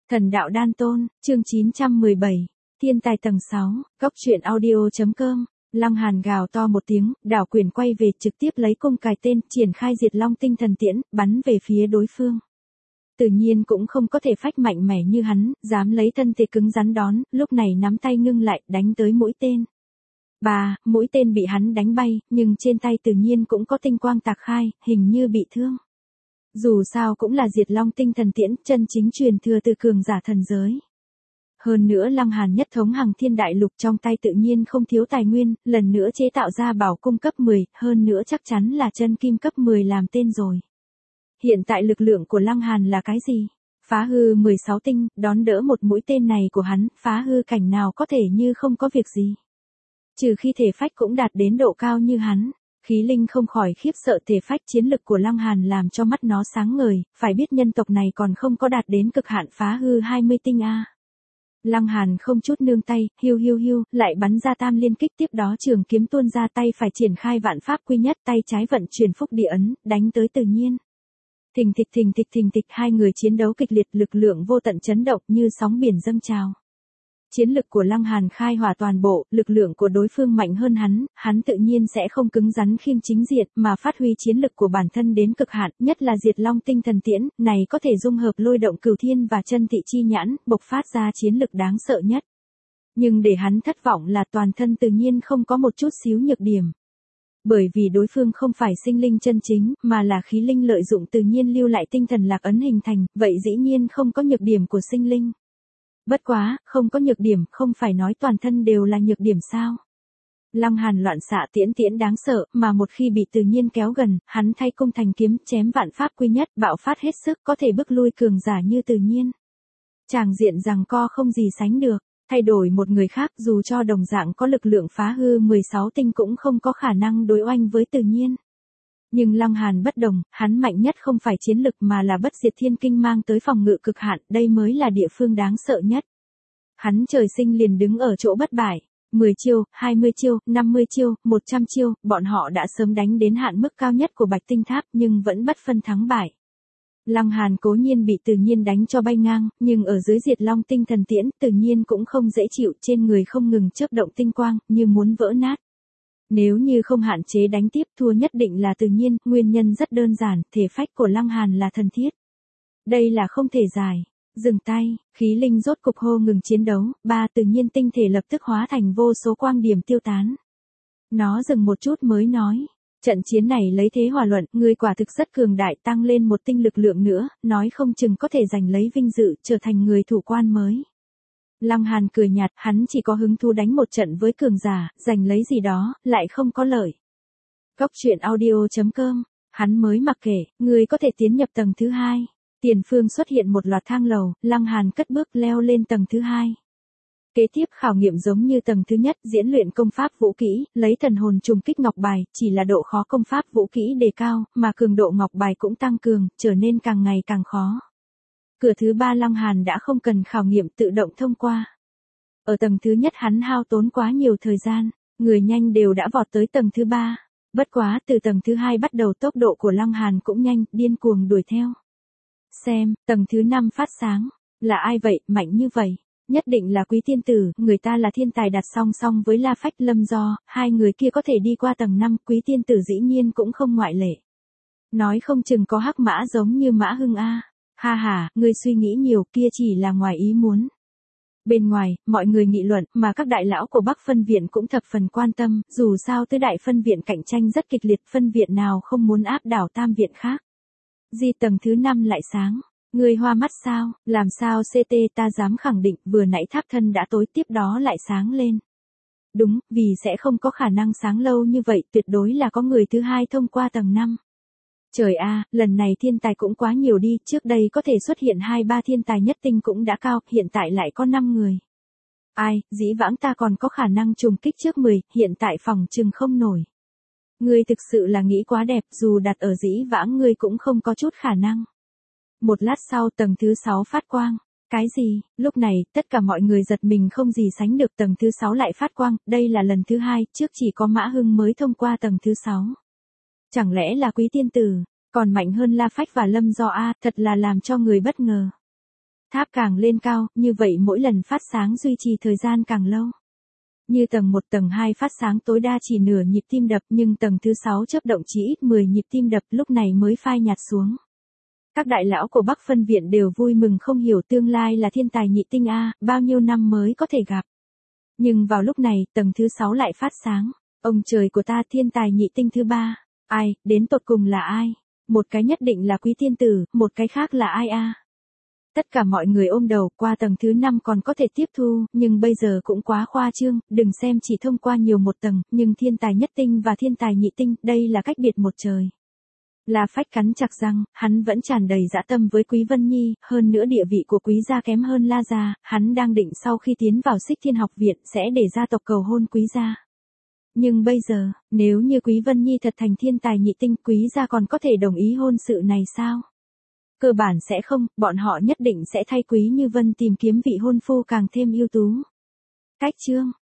Thần đạo đan tôn, chương 917, thiên tài tầng 6, góc truyện audio.com. Lăng Hàn gào to một tiếng, đảo quyền quay về trực tiếp lấy cung cài tên, triển khai diệt long tinh thần tiễn, bắn về phía đối phương. Tự nhiên cũng không có thể phách mạnh mẽ như hắn, dám lấy thân thể cứng rắn đón, lúc này nắm tay ngưng lại, đánh tới mũi tên. Mũi tên bị hắn đánh bay, nhưng trên tay tự nhiên cũng có tinh quang tạc khai, hình như bị thương. Dù sao cũng là diệt long tinh thần tiễn, chân chính truyền thừa từ cường giả thần giới. Hơn nữa Lăng Hàn nhất thống Hằng Thiên Đại Lục trong tay tự nhiên không thiếu tài nguyên, lần nữa chế tạo ra bảo cung cấp 10, hơn nữa chắc chắn là chân kim cấp 10 làm tên rồi. Hiện tại lực lượng của Lăng Hàn là cái gì? Phá hư 16 tinh, đón đỡ một mũi tên này của hắn, phá hư cảnh nào có thể như không có việc gì. Trừ khi thể phách cũng đạt đến độ cao như hắn. Khí Linh không khỏi khiếp sợ thể phách chiến lực của Lăng Hàn làm cho mắt nó sáng ngời, phải biết nhân tộc này còn không có đạt đến cực hạn phá hư 20 tinh a. Lăng Hàn không chút nương tay, hiu, lại bắn ra tam liên kích, tiếp đó trường kiếm tuôn ra, tay phải triển khai vạn pháp quy nhất, tay trái vận chuyển phúc địa ấn, đánh tới tự nhiên. Thình thịch, hai người chiến đấu kịch liệt, lực lượng vô tận chấn động như sóng biển dâng trào. Chiến lực của Lăng Hàn khai hỏa toàn bộ, lực lượng của đối phương mạnh hơn hắn tự nhiên sẽ không cứng rắn khiêng chính diệt, mà phát huy chiến lực của bản thân đến cực hạn, nhất là diệt long tinh thần tiễn, này có thể dung hợp lôi động cửu thiên và chân thị chi nhãn, bộc phát ra chiến lực đáng sợ nhất. Nhưng để hắn thất vọng là toàn thân tự nhiên không có một chút xíu nhược điểm. Bởi vì đối phương không phải sinh linh chân chính, mà là khí linh lợi dụng tự nhiên lưu lại tinh thần lạc ấn hình thành, vậy dĩ nhiên không có nhược điểm của sinh linh. Bất quá, không có nhược điểm, không phải nói toàn thân đều là nhược điểm sao? Lăng Hàn loạn xạ tiễn đáng sợ, mà một khi bị tự nhiên kéo gần, hắn thay cung thành kiếm, chém vạn pháp quy nhất, bạo phát hết sức, có thể bức lui cường giả như tự nhiên. Tràng diện giằng co không gì sánh được, thay đổi một người khác dù cho đồng dạng có lực lượng phá hư 16 tinh cũng không có khả năng đối oanh với tự nhiên. Nhưng Lăng Hàn bất đồng, hắn mạnh nhất không phải chiến lực mà là bất diệt thiên kinh mang tới phòng ngự cực hạn, đây mới là địa phương đáng sợ nhất. Hắn trời sinh liền đứng ở chỗ bất bại, 10 chiêu, 20 chiêu, 50 chiêu, 100 chiêu, bọn họ đã sớm đánh đến hạn mức cao nhất của Bạch Tinh Tháp nhưng vẫn bất phân thắng bại. Lăng Hàn cố nhiên bị tự nhiên đánh cho bay ngang, nhưng ở dưới diệt long tinh thần tiễn, tự nhiên cũng không dễ chịu, trên người không ngừng chớp động tinh quang, như muốn vỡ nát. Nếu như không hạn chế đánh tiếp thua nhất định là tự nhiên, nguyên nhân rất đơn giản, thể phách của Lăng Hàn là thần thiết. Đây là không thể giải. Dừng tay, khí linh rốt cục hô ngừng chiến đấu, tự nhiên tinh thể lập tức hóa thành vô số quang điểm tiêu tán. Nó dừng một chút mới nói, trận chiến này lấy thế hòa luận, ngươi quả thực rất cường đại, tăng lên một tinh lực lượng nữa, nói không chừng có thể giành lấy vinh dự, trở thành người thủ quan mới. Lăng Hàn cười nhạt, hắn chỉ có hứng thú đánh một trận với cường giả, giành lấy gì đó, lại không có lợi. Góc truyện audio.com, hắn mới mặc kệ, ngươi có thể tiến nhập tầng thứ 2. Tiền phương xuất hiện một loạt thang lầu, Lăng Hàn cất bước leo lên tầng thứ 2. Kế tiếp khảo nghiệm giống như tầng thứ nhất, diễn luyện công pháp vũ kỹ, lấy thần hồn trùng kích ngọc bài, chỉ là độ khó công pháp vũ kỹ đề cao, mà cường độ ngọc bài cũng tăng cường, trở nên càng ngày càng khó. Cửa thứ 3 Lăng Hàn đã không cần khảo nghiệm tự động thông qua. Ở tầng thứ nhất hắn hao tốn quá nhiều thời gian, người nhanh đều đã vọt tới tầng thứ 3. Bất quá từ tầng thứ 2 bắt đầu tốc độ của Lăng Hàn cũng nhanh, điên cuồng đuổi theo. Xem, tầng thứ 5 phát sáng, là ai vậy, mạnh như vậy? Nhất định là Quý Tiên Tử, người ta là thiên tài đặt song song với La Phách Lâm Do, hai người kia có thể đi qua tầng 5, Quý Tiên Tử dĩ nhiên cũng không ngoại lệ. Nói không chừng có hắc mã giống như Mã Hưng A. Ha, ngươi suy nghĩ nhiều, kia chỉ là ngoài ý muốn. Bên ngoài, mọi người nghị luận, mà các đại lão của Bắc phân viện cũng thập phần quan tâm, dù sao tứ đại phân viện cạnh tranh rất kịch liệt, phân viện nào không muốn áp đảo tam viện khác. Tầng thứ 5 lại sáng. Ngươi hoa mắt sao, làm sao CT ta dám khẳng định vừa nãy tháp thân đã tối tiếp đó lại sáng lên. Đúng, vì sẽ không có khả năng sáng lâu như vậy, tuyệt đối là có người thứ hai thông qua tầng 5. Trời a, lần này thiên tài cũng quá nhiều đi, trước đây có thể xuất hiện 2-3 thiên tài nhất tinh cũng đã cao, hiện tại lại có 5 người. Ai, dĩ vãng ta còn có khả năng trùng kích trước 10, hiện tại phòng chừng không nổi. Ngươi thực sự là nghĩ quá đẹp, dù đặt ở dĩ vãng ngươi cũng không có chút khả năng. Một lát sau tầng thứ 6 phát quang. Cái gì? Lúc này, tất cả mọi người giật mình không gì sánh được, tầng thứ 6 lại phát quang, đây là lần thứ 2, trước chỉ có Mã Hưng mới thông qua tầng thứ 6. Chẳng lẽ là Quý Tiên Tử, còn mạnh hơn La Phách và Lâm Do A, thật là làm cho người bất ngờ. Tháp càng lên cao, như vậy mỗi lần phát sáng duy trì thời gian càng lâu. Như tầng 1 tầng 2 phát sáng tối đa chỉ nửa nhịp tim đập nhưng tầng thứ 6 chớp động chỉ ít 10 nhịp tim đập lúc này mới phai nhạt xuống. Các đại lão của Bắc Phân Viện đều vui mừng không hiểu tương lai là thiên tài nhị tinh A, bao nhiêu năm mới có thể gặp. Nhưng vào lúc này, tầng thứ 6 lại phát sáng. Ông trời của ta thiên tài nhị tinh thứ 3. Ai, đến tột cùng là ai? Một cái nhất định là Quý tiên tử, một cái khác là ai a? Tất cả mọi người ôm đầu, qua tầng thứ 5 còn có thể tiếp thu, nhưng bây giờ cũng quá khoa trương, đừng xem chỉ thông qua nhiều một tầng, nhưng thiên tài nhất tinh và thiên tài nhị tinh, đây là cách biệt một trời. La Phách cắn chặt răng, hắn vẫn tràn đầy dã tâm với Quý Vân Nhi, hơn nữa địa vị của Quý gia kém hơn La gia, hắn đang định sau khi tiến vào Xích Thiên học viện sẽ để gia tộc cầu hôn Quý gia. Nhưng bây giờ, nếu như Quý Vân Nhi thật thành thiên tài nhị tinh, Quý gia còn có thể đồng ý hôn sự này sao? Cơ bản sẽ không, bọn họ nhất định sẽ thay Quý Như Vân tìm kiếm vị hôn phu càng thêm ưu tú. Cách chương